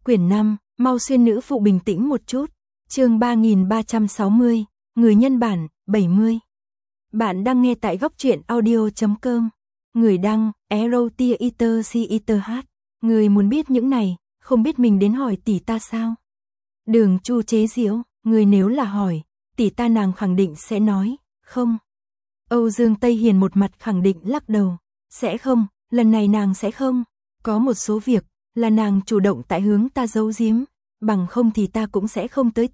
Quyển 5, mau xuyên nữ phụ bình tĩnh một chút. Chương 3360, người nhân bản, 70. Bạn đang nghe tại góc truyện audio.com. Người đăng, Erotia Eater C Eater H. Người muốn biết những này, không biết mình đến hỏi tỷ ta sao? Đường Chu chế giễu, người nếu là hỏi, tỷ ta nàng khẳng định sẽ nói, không. Âu Dương Tây Hiền một mặt khẳng định lắc đầu, sẽ không, lần này nàng sẽ không. Có một số việc, là nàng chủ động tại hướng ta giấu giếm, bằng không thì ta cũng sẽ không tới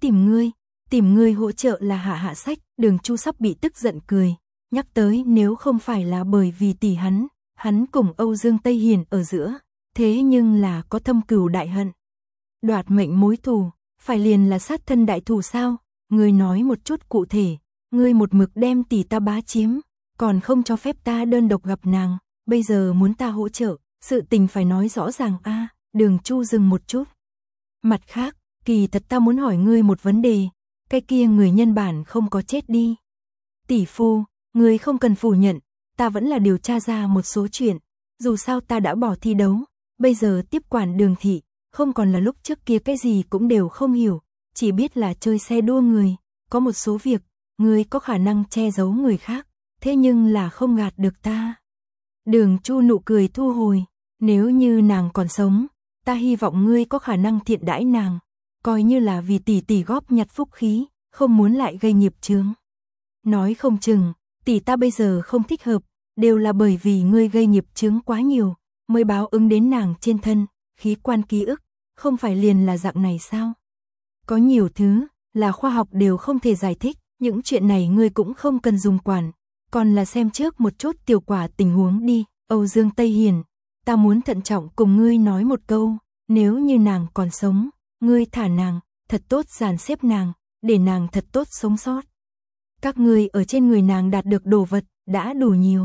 tìm ngươi hỗ trợ là hạ sách. Đường Chu sắp bị tức giận cười, nhắc tới nếu không phải là bởi vì tỷ hắn cùng Âu Dương Tây Hiền ở giữa, thế nhưng là có thâm cừu đại hận. Đoạt mệnh mối thù, phải liền là sát thân đại thù sao? Ngươi nói một chút cụ thể, ngươi một mực đem tỷ ta bá chiếm, còn không cho phép ta đơn độc gặp nàng, bây giờ muốn ta hỗ trợ, sự tình phải nói rõ ràng a. Đường Chu dừng một chút. Mặt khác, kỳ thật ta muốn hỏi ngươi một vấn đề, cái kia người nhân bản không có chết đi. Tỷ phu, ngươi không cần phủ nhận, ta vẫn là điều tra ra một số chuyện, dù sao ta đã bỏ thi đấu, bây giờ tiếp quản Đường thị, không còn là lúc trước kia cái gì cũng đều không hiểu, chỉ biết là chơi xe đua người, có một số việc, ngươi có khả năng che giấu người khác, thế nhưng là không gạt được ta. Đường Chu nụ cười thu hồi, nếu như nàng còn sống, ta hy vọng ngươi có khả năng thiện đãi nàng, coi như là vì tỷ góp nhặt phúc khí, không muốn lại gây nghiệp chướng. Nói không chừng, tỷ ta bây giờ không thích hợp, đều là bởi vì ngươi gây nghiệp chướng quá nhiều, mới báo ứng đến nàng trên thân, khí quan ký ức, không phải liền là dạng này sao? Có nhiều thứ, là khoa học đều không thể giải thích, những chuyện này ngươi cũng không cần dùng quản, còn là xem trước một chút tiểu quả tình huống đi. Âu Dương Tây Hiền, ta muốn thận trọng cùng ngươi nói một câu, nếu như nàng còn sống, ngươi thả nàng, thật tốt dàn xếp nàng, để nàng thật tốt sống sót. Các ngươi ở trên người nàng đạt được đồ vật, đã đủ nhiều.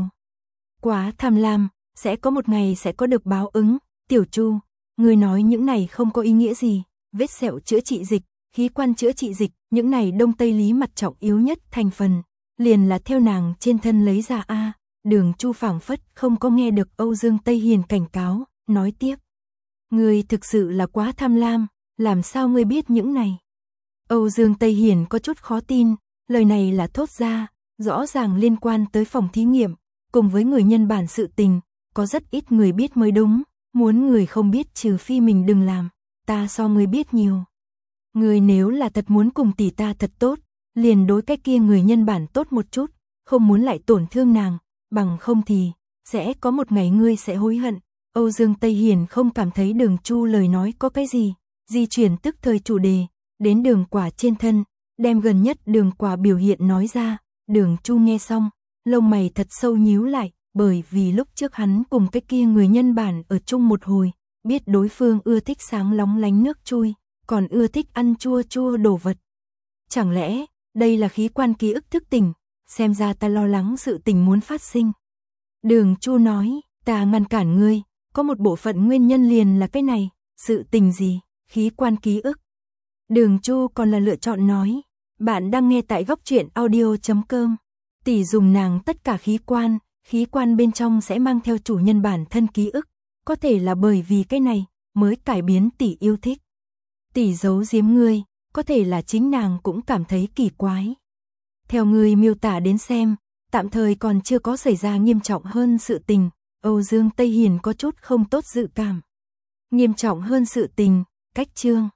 Quá tham lam, sẽ có một ngày sẽ có được báo ứng. Tiểu Chu, ngươi nói những này không có ý nghĩa gì, vết sẹo chữa trị dịch, khí quan chữa trị dịch, những này đông tây lý mặt trọng yếu nhất thành phần, liền là theo nàng trên thân lấy ra a. Đường Chu phảng phất không có nghe được Âu Dương Tây Hiền cảnh cáo, nói tiếp. Ngươi thực sự là quá tham lam, làm sao ngươi biết những này? Âu Dương Tây Hiền có chút khó tin, lời này là thốt ra, rõ ràng liên quan tới phòng thí nghiệm, cùng với người nhân bản sự tình, có rất ít người biết mới đúng, muốn người không biết trừ phi mình đừng làm, ta so ngươi biết nhiều. Ngươi nếu là thật muốn cùng tỷ ta thật tốt, liền đối cái kia người nhân bản tốt một chút, không muốn lại tổn thương nàng, bằng không thì, sẽ có một ngày ngươi sẽ hối hận. Âu Dương Tây Hiền không cảm thấy Đường Chu lời nói có cái gì, di chuyển tức thời chủ đề, đến Đường Quả trên thân, đem gần nhất Đường Quả biểu hiện nói ra. Đường Chu nghe xong, lông mày thật sâu nhíu lại, bởi vì lúc trước hắn cùng cái kia người nhân bản ở chung một hồi, biết đối phương ưa thích sáng lóng lánh nước chui, còn ưa thích ăn chua chua đồ vật. Chẳng lẽ, đây là khí quan ký ức thức tỉnh, xem ra ta lo lắng sự tình muốn phát sinh. Đường Chu nói, ta ngăn cản ngươi, có một bộ phận nguyên nhân liền là cái này, sự tình gì, khí quan ký ức. Đường Chu còn là lựa chọn nói, bạn đang nghe tại góc truyện audio.com, tỷ dùng nàng tất cả khí quan bên trong sẽ mang theo chủ nhân bản thân ký ức, có thể là bởi vì cái này, mới cải biến tỷ yêu thích. Tỷ giấu giếm ngươi, có thể là chính nàng cũng cảm thấy kỳ quái. Theo ngươi miêu tả đến xem, tạm thời còn chưa có xảy ra nghiêm trọng hơn sự tình. Âu Dương Tây Hiền có chút không tốt dự cảm. Nghiêm trọng hơn sự tình, cách chương.